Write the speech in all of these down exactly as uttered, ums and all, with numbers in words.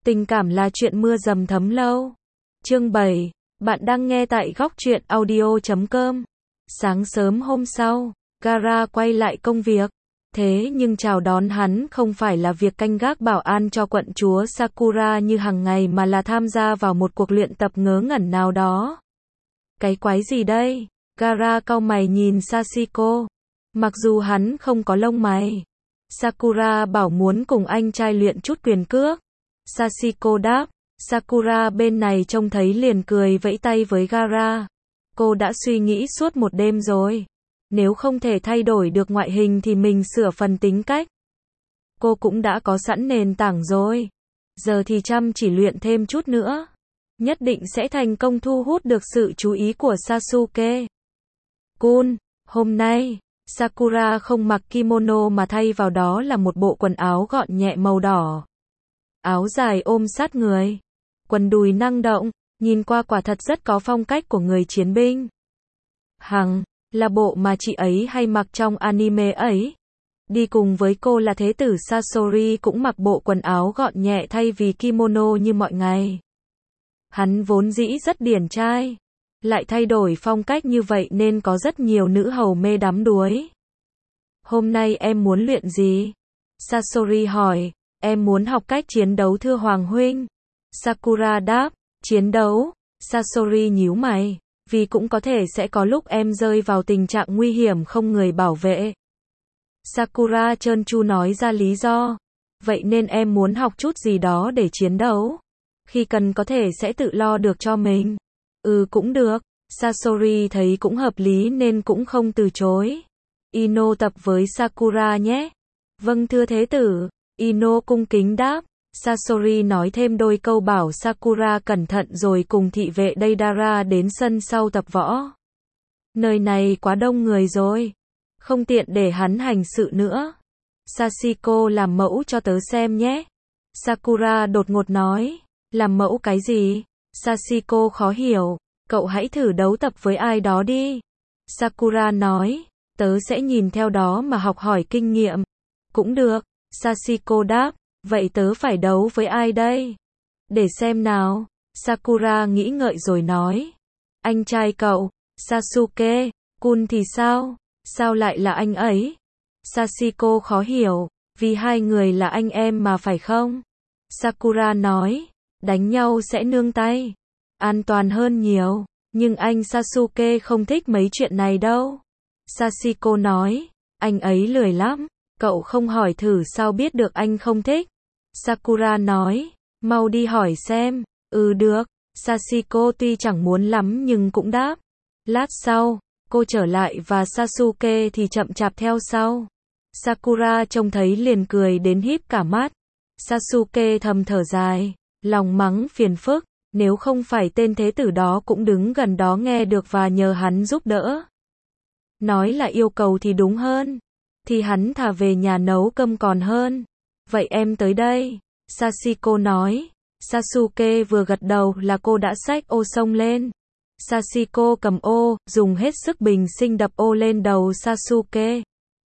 Tình cảm là chuyện mưa dầm thấm lâu. Chương bảy. Bạn đang nghe tại góc truyện audio chấm com. Sáng sớm hôm sau, Gaara quay lại công việc. Thế nhưng chào đón hắn không phải là việc canh gác bảo an cho quận chúa Sakura như hàng ngày mà là tham gia vào một cuộc luyện tập ngớ ngẩn nào đó. Cái quái gì đây? Gaara cau mày nhìn Sachiko. Mặc dù hắn không có lông mày. Sakura bảo muốn cùng anh trai luyện chút quyền cước. Sachiko đáp. Sakura bên này trông thấy liền cười vẫy tay với Gaara. Cô đã suy nghĩ suốt một đêm rồi. Nếu không thể thay đổi được ngoại hình thì mình sửa phần tính cách. Cô cũng đã có sẵn nền tảng rồi. Giờ thì chăm chỉ luyện thêm chút nữa. Nhất định sẽ thành công thu hút được sự chú ý của Sasuke. Kun, hôm nay, Sakura không mặc kimono mà thay vào đó là một bộ quần áo gọn nhẹ màu đỏ. Áo dài ôm sát người. Quần đùi năng động, nhìn qua quả thật rất có phong cách của người chiến binh. Hằng, là bộ mà chị ấy hay mặc trong anime ấy. Đi cùng với cô là thế tử Sasori cũng mặc bộ quần áo gọn nhẹ thay vì kimono như mọi ngày. Hắn vốn dĩ rất điển trai. Lại thay đổi phong cách như vậy nên có rất nhiều nữ hầu mê đắm đuối. Hôm nay em muốn luyện gì? Sasori hỏi. Em muốn học cách chiến đấu thưa Hoàng huynh. Sakura đáp. Chiến đấu? Sasori nhíu mày. Vì cũng có thể sẽ có lúc em rơi vào tình trạng nguy hiểm không người bảo vệ. Sakura trơn tru nói ra lý do. Vậy nên em muốn học chút gì đó để chiến đấu. Khi cần có thể sẽ tự lo được cho mình. Ừ cũng được. Sasori thấy cũng hợp lý nên cũng không từ chối. Ino tập với Sakura nhé. Vâng thưa thế tử. Ino cung kính đáp. Sasori nói thêm đôi câu bảo Sakura cẩn thận rồi cùng thị vệ Deidara đến sân sau tập võ. Nơi này quá đông người rồi. Không tiện để hắn hành sự nữa. Sachiko làm mẫu cho tớ xem nhé. Sakura đột ngột nói. Làm mẫu cái gì? Sachiko khó hiểu. Cậu hãy thử đấu tập với ai đó đi. Sakura nói. Tớ sẽ nhìn theo đó mà học hỏi kinh nghiệm. Cũng được. Sachiko đáp. Vậy tớ phải đấu với ai đây? Để xem nào. Sakura nghĩ ngợi rồi nói. Anh trai cậu, Sasuke. Kun thì sao? Sao lại là anh ấy? Sachiko khó hiểu. Vì hai người là anh em mà phải không? Sakura nói. Đánh nhau sẽ nương tay. An toàn hơn nhiều. Nhưng anh Sasuke không thích mấy chuyện này đâu. Sachiko nói. Anh ấy lười lắm. Cậu không hỏi thử sao biết được anh không thích. Sakura nói. Mau đi hỏi xem. Ừ được. Sachiko tuy chẳng muốn lắm nhưng cũng đáp. Lát sau, cô trở lại và Sasuke thì chậm chạp theo sau. Sakura trông thấy liền cười đến híp cả mắt. Sasuke thầm thở dài. Lòng mắng phiền phức. Nếu không phải tên thế tử đó cũng đứng gần đó nghe được và nhờ hắn giúp đỡ. Nói là yêu cầu thì đúng hơn. Thì hắn thà về nhà nấu cơm còn hơn. Vậy em tới đây. Sachiko nói. Sasuke vừa gật đầu là cô đã xách ô xông lên. Sachiko cầm ô, dùng hết sức bình sinh đập ô lên đầu Sasuke.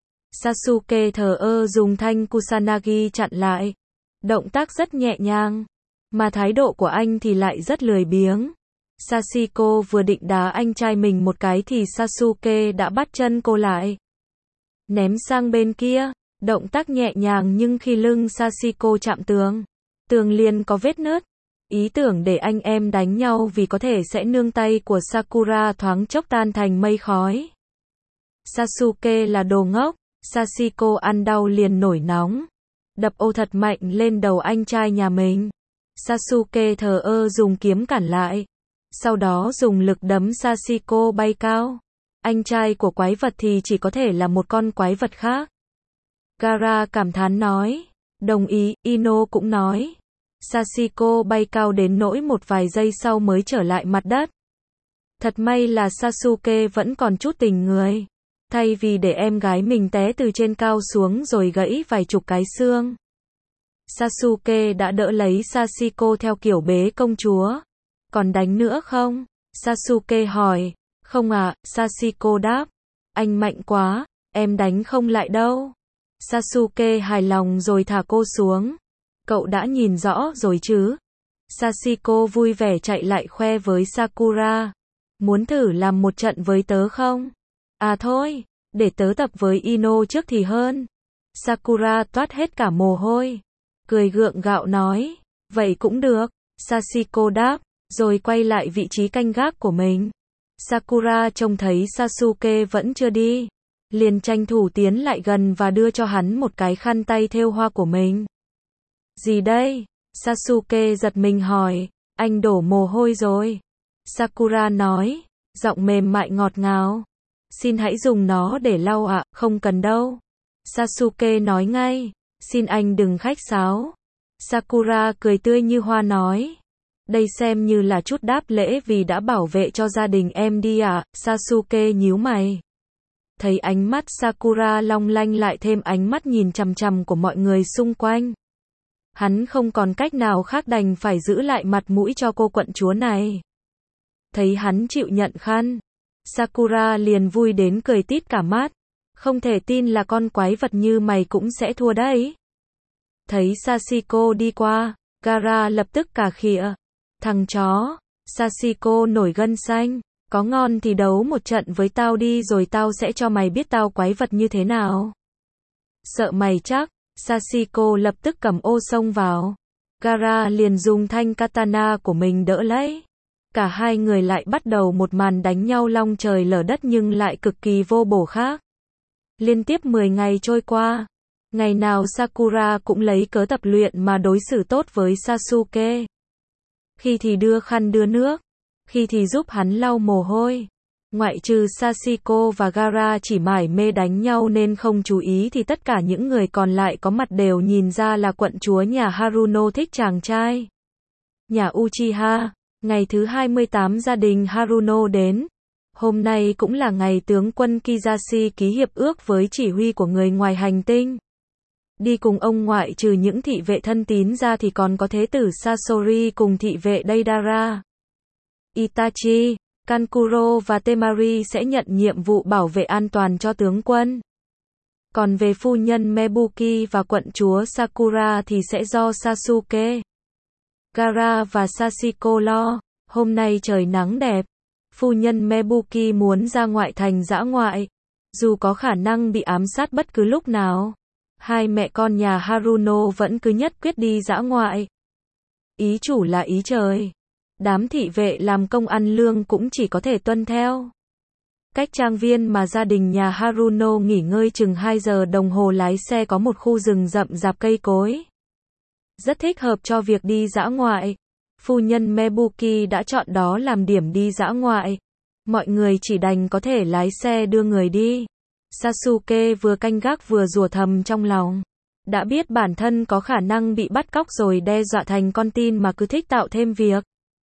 Sasuke thờ ơ dùng thanh Kusanagi chặn lại. Động tác rất nhẹ nhàng. Mà thái độ của anh thì lại rất lười biếng. Sachiko vừa định đá anh trai mình một cái thì Sasuke đã bắt chân cô lại. Ném sang bên kia. Động tác nhẹ nhàng nhưng khi lưng Sachiko chạm tường, tường liền có vết nứt. Ý tưởng để anh em đánh nhau vì có thể sẽ nương tay của Sakura thoáng chốc tan thành mây khói. Sasuke là đồ ngốc. Sachiko ăn đau liền nổi nóng. Đập ô thật mạnh lên đầu anh trai nhà mình. Sasuke thờ ơ dùng kiếm cản lại. Sau đó dùng lực đấm Sachiko bay cao. Anh trai của quái vật thì chỉ có thể là một con quái vật khác. Gaara cảm thán nói. Đồng ý, Ino cũng nói. Sachiko bay cao đến nỗi một vài giây sau mới trở lại mặt đất. Thật may là Sasuke vẫn còn chút tình người. Thay vì để em gái mình té từ trên cao xuống rồi gãy vài chục cái xương. Sasuke đã đỡ lấy Sachiko theo kiểu bế công chúa. Còn đánh nữa không? Sasuke hỏi. Không ạ, à, Sachiko đáp. Anh mạnh quá, em đánh không lại đâu. Sasuke hài lòng rồi thả cô xuống. Cậu đã nhìn rõ rồi chứ? Sachiko vui vẻ chạy lại khoe với Sakura. Muốn thử làm một trận với tớ không? À thôi, để tớ tập với Ino trước thì hơn. Sakura toát hết cả mồ hôi. Cười gượng gạo nói. Vậy cũng được. Sachiko đáp, rồi quay lại vị trí canh gác của mình. Sakura trông thấy Sasuke vẫn chưa đi, liền tranh thủ tiến lại gần và đưa cho hắn một cái khăn tay thêu hoa của mình. Gì đây? Sasuke giật mình hỏi, anh đổ mồ hôi rồi. Sakura nói, giọng mềm mại ngọt ngào. Xin hãy dùng nó để lau ạ, không cần đâu. Sasuke nói ngay, xin anh đừng khách sáo. Sakura cười tươi như hoa nói, đây xem như là chút đáp lễ vì đã bảo vệ cho gia đình em đi ạ. Sasuke nhíu mày. Thấy ánh mắt Sakura long lanh lại thêm ánh mắt nhìn chằm chằm của mọi người xung quanh. Hắn không còn cách nào khác đành phải giữ lại mặt mũi cho cô quận chúa này. Thấy hắn chịu nhận khăn, Sakura liền vui đến cười tít cả mắt. Không thể tin là con quái vật như mày cũng sẽ thua đấy. Thấy Sachiko đi qua, Gaara lập tức cà khịa. Thằng chó, Sachiko nổi gân xanh, có ngon thì đấu một trận với tao đi rồi tao sẽ cho mày biết tao quái vật như thế nào. Sợ mày chắc, Sachiko lập tức cầm ô xông vào. Gaara liền dùng thanh katana của mình đỡ lấy. Cả hai người lại bắt đầu một màn đánh nhau long trời lở đất nhưng lại cực kỳ vô bổ khác. Liên tiếp mười ngày trôi qua. Ngày nào Sakura cũng lấy cớ tập luyện mà đối xử tốt với Sasuke. Khi thì đưa khăn đưa nước, khi thì giúp hắn lau mồ hôi. Ngoại trừ Sachiko và Gaara chỉ mải mê đánh nhau nên không chú ý thì tất cả những người còn lại có mặt đều nhìn ra là quận chúa nhà Haruno thích chàng trai. Nhà Uchiha, ngày thứ hai mươi tám gia đình Haruno đến. Hôm nay cũng là ngày tướng quân Kizashi ký hiệp ước với chỉ huy của người ngoài hành tinh. Đi cùng ông ngoại trừ những thị vệ thân tín ra thì còn có thế tử Sasori cùng thị vệ Deidara. Itachi, Kankuro và Temari sẽ nhận nhiệm vụ bảo vệ an toàn cho tướng quân. Còn về phu nhân Mebuki và quận chúa Sakura thì sẽ do Sasuke, Gaara và Sachiko lo. Hôm nay trời nắng đẹp. Phu nhân Mebuki muốn ra ngoại thành dã ngoại. Dù có khả năng bị ám sát bất cứ lúc nào, hai mẹ con nhà Haruno vẫn cứ nhất quyết đi dã ngoại. Ý chủ là ý trời. Đám thị vệ làm công ăn lương cũng chỉ có thể tuân theo. Cách trang viên mà gia đình nhà Haruno nghỉ ngơi chừng hai giờ đồng hồ lái xe có một khu rừng rậm rạp cây cối. Rất thích hợp cho việc đi dã ngoại. Phu nhân Mebuki đã chọn đó làm điểm đi dã ngoại. Mọi người chỉ đành có thể lái xe đưa người đi. Sasuke vừa canh gác vừa rủa thầm trong lòng. Đã biết bản thân có khả năng bị bắt cóc rồi đe dọa thành con tin mà cứ thích tạo thêm việc.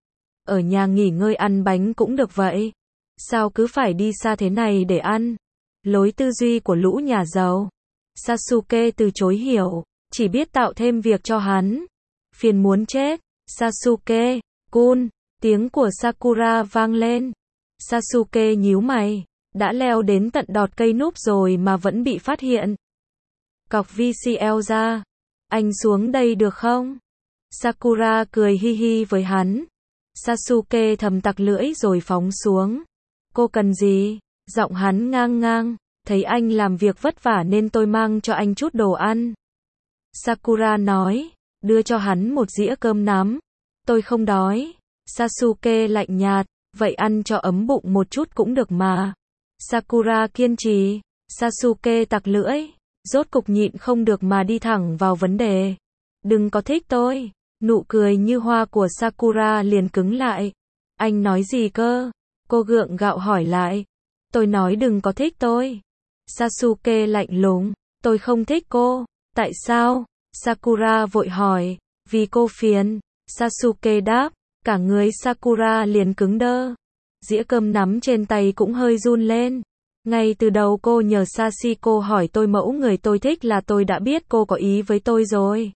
Ở nhà nghỉ ngơi ăn bánh cũng được vậy. Sao cứ phải đi xa thế này để ăn? Lối tư duy của lũ nhà giàu. Sasuke từ chối hiểu, chỉ biết tạo thêm việc cho hắn. Phiền muốn chết. Sasuke, kun, tiếng của Sakura vang lên. Sasuke nhíu mày, đã leo đến tận đọt cây núp rồi mà vẫn bị phát hiện. Cọc vê xê lờ ra, anh xuống đây được không? Sakura cười hi hi với hắn. Sasuke thầm tặc lưỡi rồi phóng xuống. Cô cần gì? Giọng hắn ngang ngang, thấy anh làm việc vất vả nên tôi mang cho anh chút đồ ăn. Sakura nói, đưa cho hắn một dĩa cơm nắm. Tôi không đói. Sasuke lạnh nhạt, vậy ăn cho ấm bụng một chút cũng được mà. Sakura kiên trì. Sasuke tặc lưỡi, rốt cục nhịn không được mà đi thẳng vào vấn đề. Đừng có thích tôi. Nụ cười như hoa của Sakura liền cứng lại. Anh nói gì cơ? Cô gượng gạo hỏi lại. Tôi nói đừng có thích tôi. Sasuke lạnh lùng. Tôi không thích cô. Tại sao? Sakura vội hỏi. Vì cô phiền. Sasuke đáp. Cả người Sakura liền cứng đơ. Dĩa cơm nắm trên tay cũng hơi run lên. Ngay từ đầu cô nhờ Sachiko hỏi tôi mẫu người tôi thích là tôi đã biết cô có ý với tôi rồi.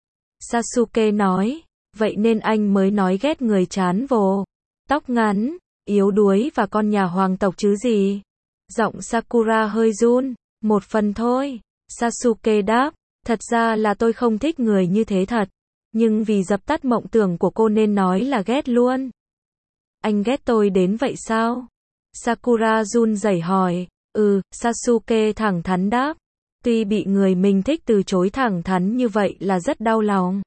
Sasuke nói. Vậy nên anh mới nói ghét người chán vồ, tóc ngắn, yếu đuối và con nhà hoàng tộc chứ gì. Giọng Sakura hơi run. Một phần thôi. Sasuke đáp. Thật ra là tôi không thích người như thế thật. Nhưng vì dập tắt mộng tưởng của cô nên nói là ghét luôn. Anh ghét tôi đến vậy sao? Sakura run rẩy hỏi. Ừ, Sasuke thẳng thắn đáp. Tuy bị người mình thích từ chối thẳng thắn như vậy là rất đau lòng.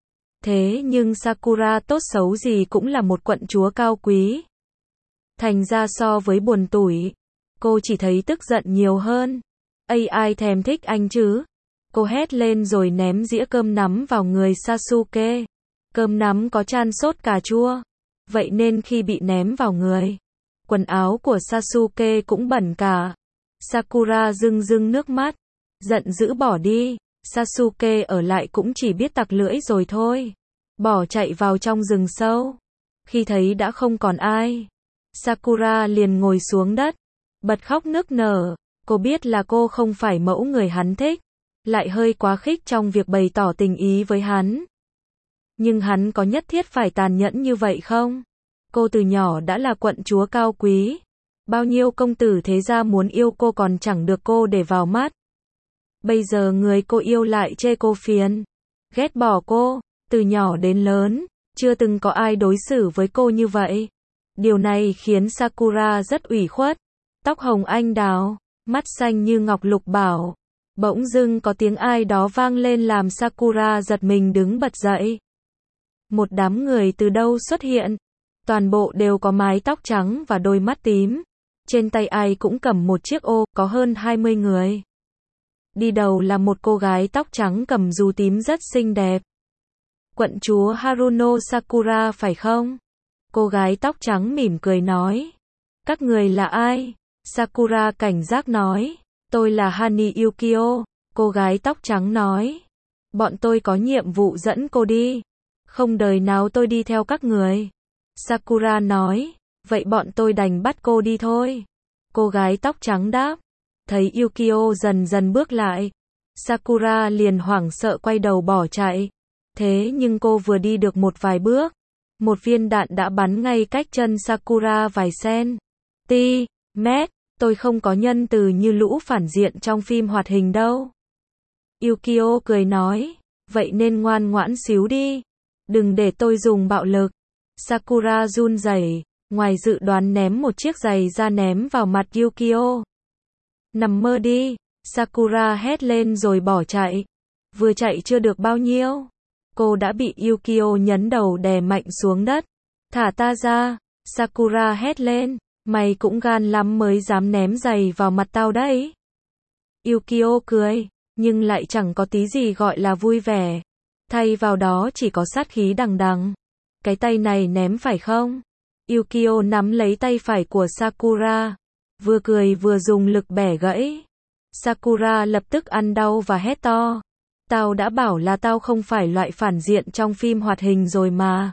Thế nhưng Sakura tốt xấu gì cũng là một quận chúa cao quý. Thành ra so với buồn tủi, cô chỉ thấy tức giận nhiều hơn. Ây ai thèm thích anh chứ? Cô hét lên rồi ném dĩa cơm nắm vào người Sasuke. Cơm nắm có chan sốt cà chua. Vậy nên khi bị ném vào người, quần áo của Sasuke cũng bẩn cả. Sakura rưng rưng nước mắt, giận dữ bỏ đi. Sasuke ở lại cũng chỉ biết tặc lưỡi rồi thôi. Bỏ chạy vào trong rừng sâu. Khi thấy đã không còn ai, Sakura liền ngồi xuống đất, bật khóc nức nở. Cô biết là cô không phải mẫu người hắn thích, lại hơi quá khích trong việc bày tỏ tình ý với hắn. Nhưng hắn có nhất thiết phải tàn nhẫn như vậy không? Cô từ nhỏ đã là quận chúa cao quý. Bao nhiêu công tử thế gia muốn yêu cô còn chẳng được cô để vào mắt. Bây giờ người cô yêu lại chê cô phiền, ghét bỏ cô. Từ nhỏ đến lớn, chưa từng có ai đối xử với cô như vậy. Điều này khiến Sakura rất ủy khuất. Tóc hồng anh đào, mắt xanh như ngọc lục bảo. Bỗng dưng có tiếng ai đó vang lên làm Sakura giật mình đứng bật dậy. Một đám người từ đâu xuất hiện. Toàn bộ đều có mái tóc trắng và đôi mắt tím. Trên tay ai cũng cầm một chiếc ô, có hơn hai mươi người. Đi đầu là một cô gái tóc trắng cầm dù tím rất xinh đẹp. Quận chúa Haruno Sakura phải không? Cô gái tóc trắng mỉm cười nói. Các người là ai? Sakura cảnh giác nói. Tôi là Hani Yukio. Cô gái tóc trắng nói. Bọn tôi có nhiệm vụ dẫn cô đi. Không đời nào tôi đi theo các người. Sakura nói. Vậy bọn tôi đành bắt cô đi thôi. Cô gái tóc trắng đáp. Thấy Yukio dần dần bước lại, Sakura liền hoảng sợ quay đầu bỏ chạy. Thế nhưng cô vừa đi được một vài bước, một viên đạn đã bắn ngay cách chân Sakura vài sen. Ti, mét, tôi không có nhân từ như lũ phản diện trong phim hoạt hình đâu. Yukio cười nói, vậy nên ngoan ngoãn xíu đi. Đừng để tôi dùng bạo lực. Sakura run rẩy, ngoài dự đoán ném một chiếc giày ra ném vào mặt Yukio. Nằm mơ đi, Sakura hét lên rồi bỏ chạy. Vừa chạy chưa được bao nhiêu, cô đã bị Yukio nhấn đầu đè mạnh xuống đất. Thả ta ra, Sakura hét lên, mày cũng gan lắm mới dám ném giày vào mặt tao đấy. Yukio cười, nhưng lại chẳng có tí gì gọi là vui vẻ. Thay vào đó chỉ có sát khí đằng đằng. Cái tay này ném phải không? Yukio nắm lấy tay phải của Sakura, vừa cười vừa dùng lực bẻ gãy. Sakura lập tức ăn đau và hét to. Tao đã bảo là tao không phải loại phản diện trong phim hoạt hình rồi mà.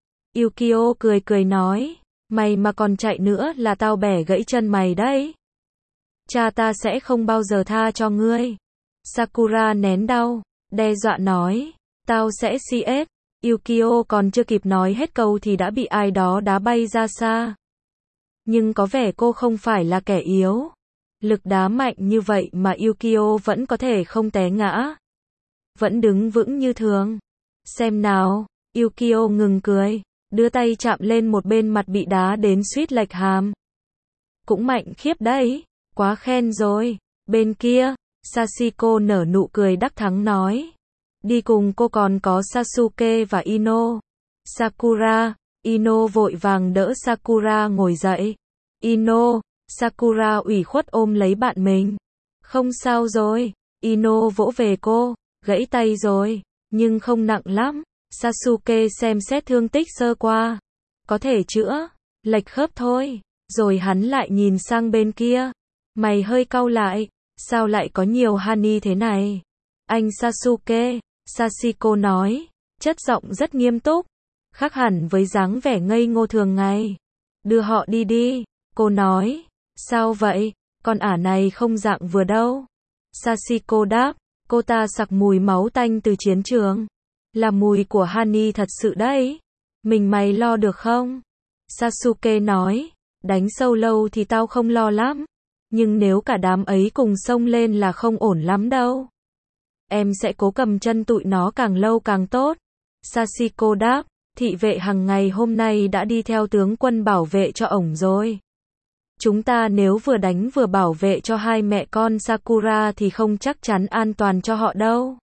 Yukio cười cười nói, mày mà còn chạy nữa là tao bẻ gãy chân mày đấy. Cha ta sẽ không bao giờ tha cho ngươi. Sakura nén đau, đe dọa nói, tao sẽ xê ét. Yukio còn chưa kịp nói hết câu thì đã bị ai đó đá bay ra xa. Nhưng có vẻ cô không phải là kẻ yếu. Lực đá mạnh như vậy mà Yukio vẫn có thể không té ngã. Vẫn đứng vững như thường. Xem nào, Yukio ngừng cười, đưa tay chạm lên một bên mặt bị đá đến suýt lệch hàm. Cũng mạnh khiếp đấy, quá khen rồi. Bên kia, Sachiko nở nụ cười đắc thắng nói. Đi cùng cô còn có Sasuke và Ino. Sakura, Ino vội vàng đỡ Sakura ngồi dậy. Ino, Sakura ủy khuất ôm lấy bạn mình. Không sao rồi, Ino vỗ về cô, gãy tay rồi, nhưng không nặng lắm. Sasuke xem xét thương tích sơ qua. Có thể chữa, lệch khớp thôi. Rồi hắn lại nhìn sang bên kia. Mày hơi cau lại, sao lại có nhiều Hani thế này? Anh Sasuke, Sachiko nói, chất giọng rất nghiêm túc, khác hẳn với dáng vẻ ngây ngô thường ngày. Đưa họ đi đi, cô nói. Sao vậy, con ả này không dạng vừa đâu. Sachiko đáp, cô ta sặc mùi máu tanh từ chiến trường. Là mùi của Hani thật sự đấy. Mình mày lo được không? Sasuke nói, đánh sâu lâu thì tao không lo lắm. Nhưng nếu cả đám ấy cùng xông lên là không ổn lắm đâu. Em sẽ cố cầm chân tụi nó càng lâu càng tốt. Sachiko đáp, thị vệ hàng ngày hôm nay đã đi theo tướng quân bảo vệ cho ổng rồi. Chúng ta nếu vừa đánh vừa bảo vệ cho hai mẹ con Sakura thì không chắc chắn an toàn cho họ đâu.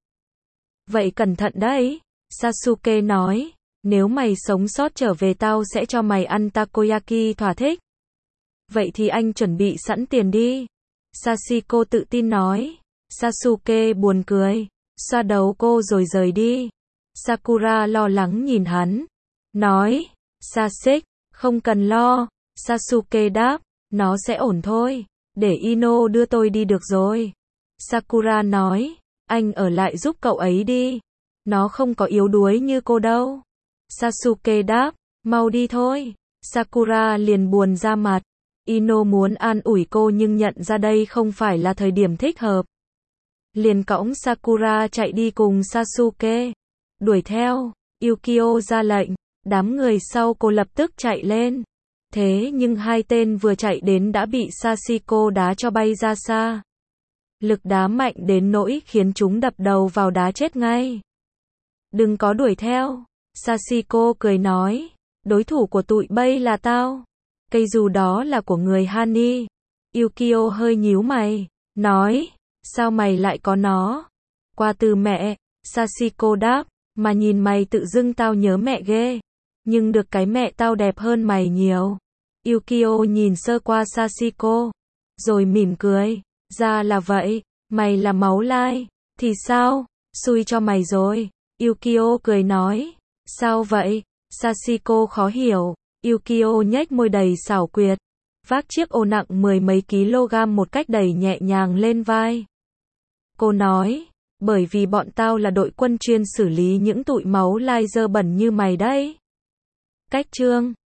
Vậy cẩn thận đấy, Sasuke nói, nếu mày sống sót trở về tao sẽ cho mày ăn takoyaki thỏa thích. Vậy thì anh chuẩn bị sẵn tiền đi. Sachiko tự tin nói. Sasuke buồn cười, xoa đầu cô rồi rời đi. Sakura lo lắng nhìn hắn, nói, Sasuke, không cần lo. Sasuke đáp, nó sẽ ổn thôi, để Ino đưa tôi đi được rồi. Sakura nói, anh ở lại giúp cậu ấy đi, nó không có yếu đuối như cô đâu. Sasuke đáp, mau đi thôi. Sakura liền buồn ra mặt. Ino muốn an ủi cô nhưng nhận ra đây không phải là thời điểm thích hợp. Liền cõng Sakura chạy đi cùng Sasuke. Đuổi theo, Yukio ra lệnh, đám người sau cô lập tức chạy lên. Thế nhưng hai tên vừa chạy đến đã bị Sachiko đá cho bay ra xa. Lực đá mạnh đến nỗi khiến chúng đập đầu vào đá chết ngay. Đừng có đuổi theo, Sachiko cười nói, đối thủ của tụi bay là tao. Cây dù đó là của người Hani. Yukio hơi nhíu mày, nói, sao mày lại có nó? Qua từ mẹ, Sachiko đáp, mà nhìn mày tự dưng tao nhớ mẹ ghê. Nhưng được cái mẹ tao đẹp hơn mày nhiều. Yukio nhìn sơ qua Sachiko, rồi mỉm cười, ra là vậy, mày là máu lai, thì sao, xui cho mày rồi. Yukio cười nói, sao vậy? Sachiko khó hiểu. Yukio nhếch môi đầy xảo quyệt, vác chiếc ô nặng mười mấy kg một cách đầy nhẹ nhàng lên vai. Cô nói, bởi vì bọn tao là đội quân chuyên xử lý những tụi máu lai dơ bẩn như mày đấy. Cách chương